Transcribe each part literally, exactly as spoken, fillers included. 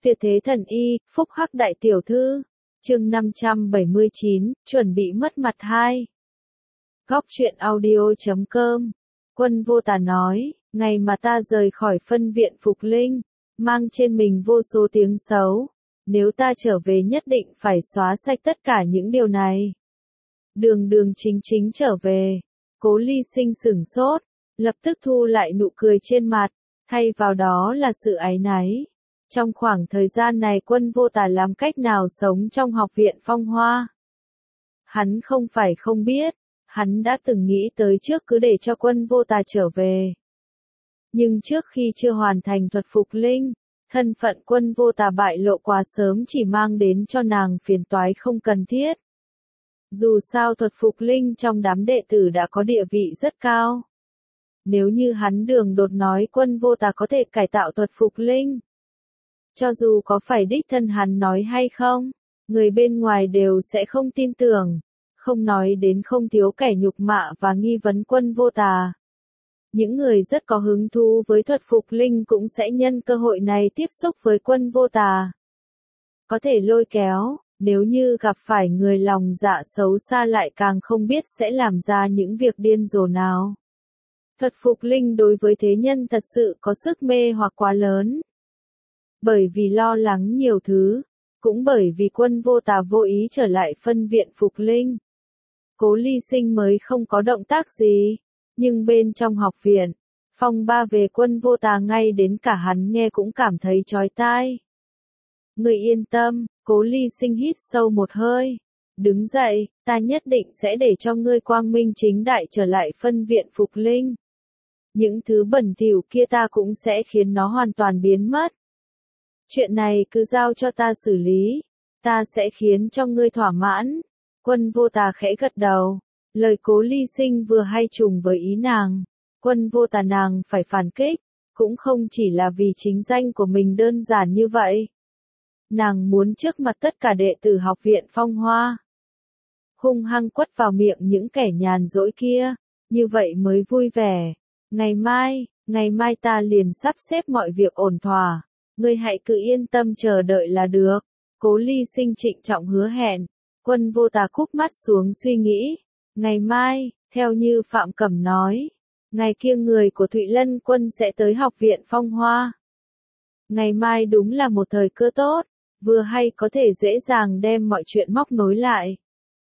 Tuyệt thế thần y, phúc hắc đại tiểu thư. Chương năm trăm bảy mươi chín, chuẩn bị mất mặt hai. Góc truyện audio chấm com. Quân Vô Tà nói, ngày mà ta rời khỏi phân viện Phục Linh, mang trên mình vô số tiếng xấu. Nếu ta trở về nhất định phải xóa sạch tất cả những điều này. Đường đường chính chính trở về. Cố Ly Sinh sửng sốt, lập tức thu lại nụ cười trên mặt, thay vào đó là sự áy náy. Trong khoảng thời gian này Quân Vô Tà làm cách nào sống trong học viện Phong Hoa? Hắn không phải không biết, hắn đã từng nghĩ tới trước cứ để cho Quân Vô Tà trở về. Nhưng trước khi chưa hoàn thành thuật Phục Linh, thân phận Quân Vô Tà bại lộ quá sớm chỉ mang đến cho nàng phiền toái không cần thiết. Dù sao thuật Phục Linh trong đám đệ tử đã có địa vị rất cao. Nếu như hắn đường đột nói Quân Vô Tà có thể cải tạo thuật Phục Linh, cho dù có phải đích thân hắn nói hay không, người bên ngoài đều sẽ không tin tưởng, không nói đến không thiếu kẻ nhục mạ và nghi vấn Quân Vô Tà. Những người rất có hứng thú với thuật Phục Linh cũng sẽ nhân cơ hội này tiếp xúc với Quân Vô Tà. Có thể lôi kéo, nếu như gặp phải người lòng dạ xấu xa lại càng không biết sẽ làm ra những việc điên rồ nào. Thuật Phục Linh đối với thế nhân thật sự có sức mê hoặc quá lớn. Bởi vì lo lắng nhiều thứ, cũng bởi vì Quân Vô Tà vô ý trở lại phân viện Phục Linh. Cố Ly Sinh mới không có động tác gì, nhưng bên trong học viện, phong ba về Quân Vô Tà ngay đến cả hắn nghe cũng cảm thấy chói tai. Người yên tâm, Cố Ly Sinh hít sâu một hơi, đứng dậy, ta nhất định sẽ để cho ngươi quang minh chính đại trở lại phân viện Phục Linh. Những thứ bẩn thỉu kia ta cũng sẽ khiến nó hoàn toàn biến mất. Chuyện này cứ giao cho ta xử lý, ta sẽ khiến cho ngươi thỏa mãn. Quân Vô Tà khẽ gật đầu, lời Cố Ly Sinh vừa hay trùng với ý nàng. Quân Vô Tà nàng phải phản kích, cũng không chỉ là vì chính danh của mình đơn giản như vậy. Nàng muốn trước mặt tất cả đệ tử học viện Phong Hoa, hung hăng quất vào miệng những kẻ nhàn rỗi kia, như vậy mới vui vẻ. Ngày mai, ngày mai ta liền sắp xếp mọi việc ổn thỏa. Ngươi hãy cứ yên tâm chờ đợi là được. Cố Ly Sinh trịnh trọng hứa hẹn. Quân Vô Tà cúp mắt xuống suy nghĩ. Ngày mai, theo như Phạm Cẩm nói, ngày kia người của Thụy Lân Quân sẽ tới học viện Phong Hoa. Ngày mai đúng là một thời cơ tốt, vừa hay có thể dễ dàng đem mọi chuyện móc nối lại.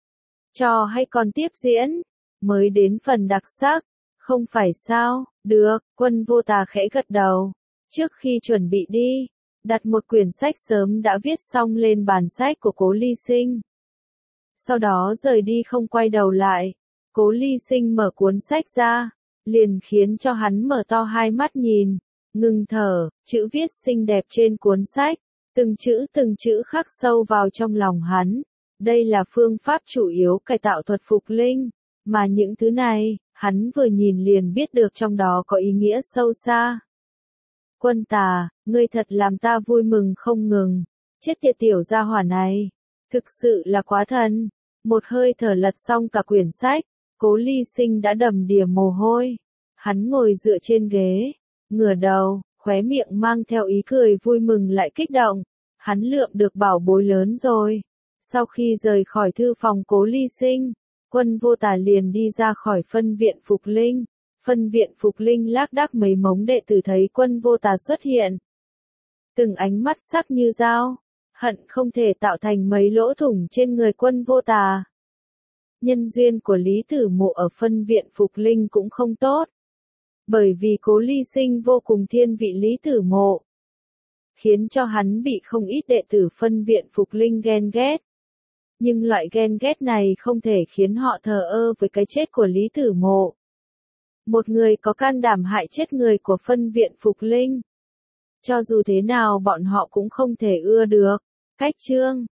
Trò hay còn tiếp diễn, mới đến phần đặc sắc, không phải sao? Được, Quân Vô Tà khẽ gật đầu. Trước khi chuẩn bị đi, đặt một quyển sách sớm đã viết xong lên bàn sách của Cố Ly Sinh. Sau đó rời đi không quay đầu lại. Cố Ly Sinh mở cuốn sách ra, liền khiến cho hắn mở to hai mắt nhìn, ngừng thở, chữ viết xinh đẹp trên cuốn sách, từng chữ từng chữ khắc sâu vào trong lòng hắn. Đây là phương pháp chủ yếu cải tạo thuật Phục Linh, mà những thứ này, hắn vừa nhìn liền biết được trong đó có ý nghĩa sâu xa. Quân Tà, ngươi thật làm ta vui mừng không ngừng. Chết tiệt tiểu gia hỏa này, thực sự là quá thần. Một hơi thở lật xong cả quyển sách, Cố Ly Sinh đã đầm đìa mồ hôi. Hắn ngồi dựa trên ghế, ngửa đầu, khóe miệng mang theo ý cười vui mừng lại kích động. Hắn lượm được bảo bối lớn rồi. Sau khi rời khỏi thư phòng Cố Ly Sinh, Quân Vô Tà liền đi ra khỏi phân viện Phục Linh. Phân viện Phục Linh lác đác mấy mống đệ tử thấy Quân Vô Tà xuất hiện. Từng ánh mắt sắc như dao, hận không thể tạo thành mấy lỗ thủng trên người Quân Vô Tà. Nhân duyên của Lý Tử Mộ ở phân viện Phục Linh cũng không tốt. Bởi vì Cố Ly Sinh vô cùng thiên vị Lý Tử Mộ, khiến cho hắn bị không ít đệ tử phân viện Phục Linh ghen ghét. Nhưng loại ghen ghét này không thể khiến họ thờ ơ với cái chết của Lý Tử Mộ. Một người có can đảm hại chết người của phân viện Phục Linh. Cho dù thế nào bọn họ cũng không thể ưa được. Cách chương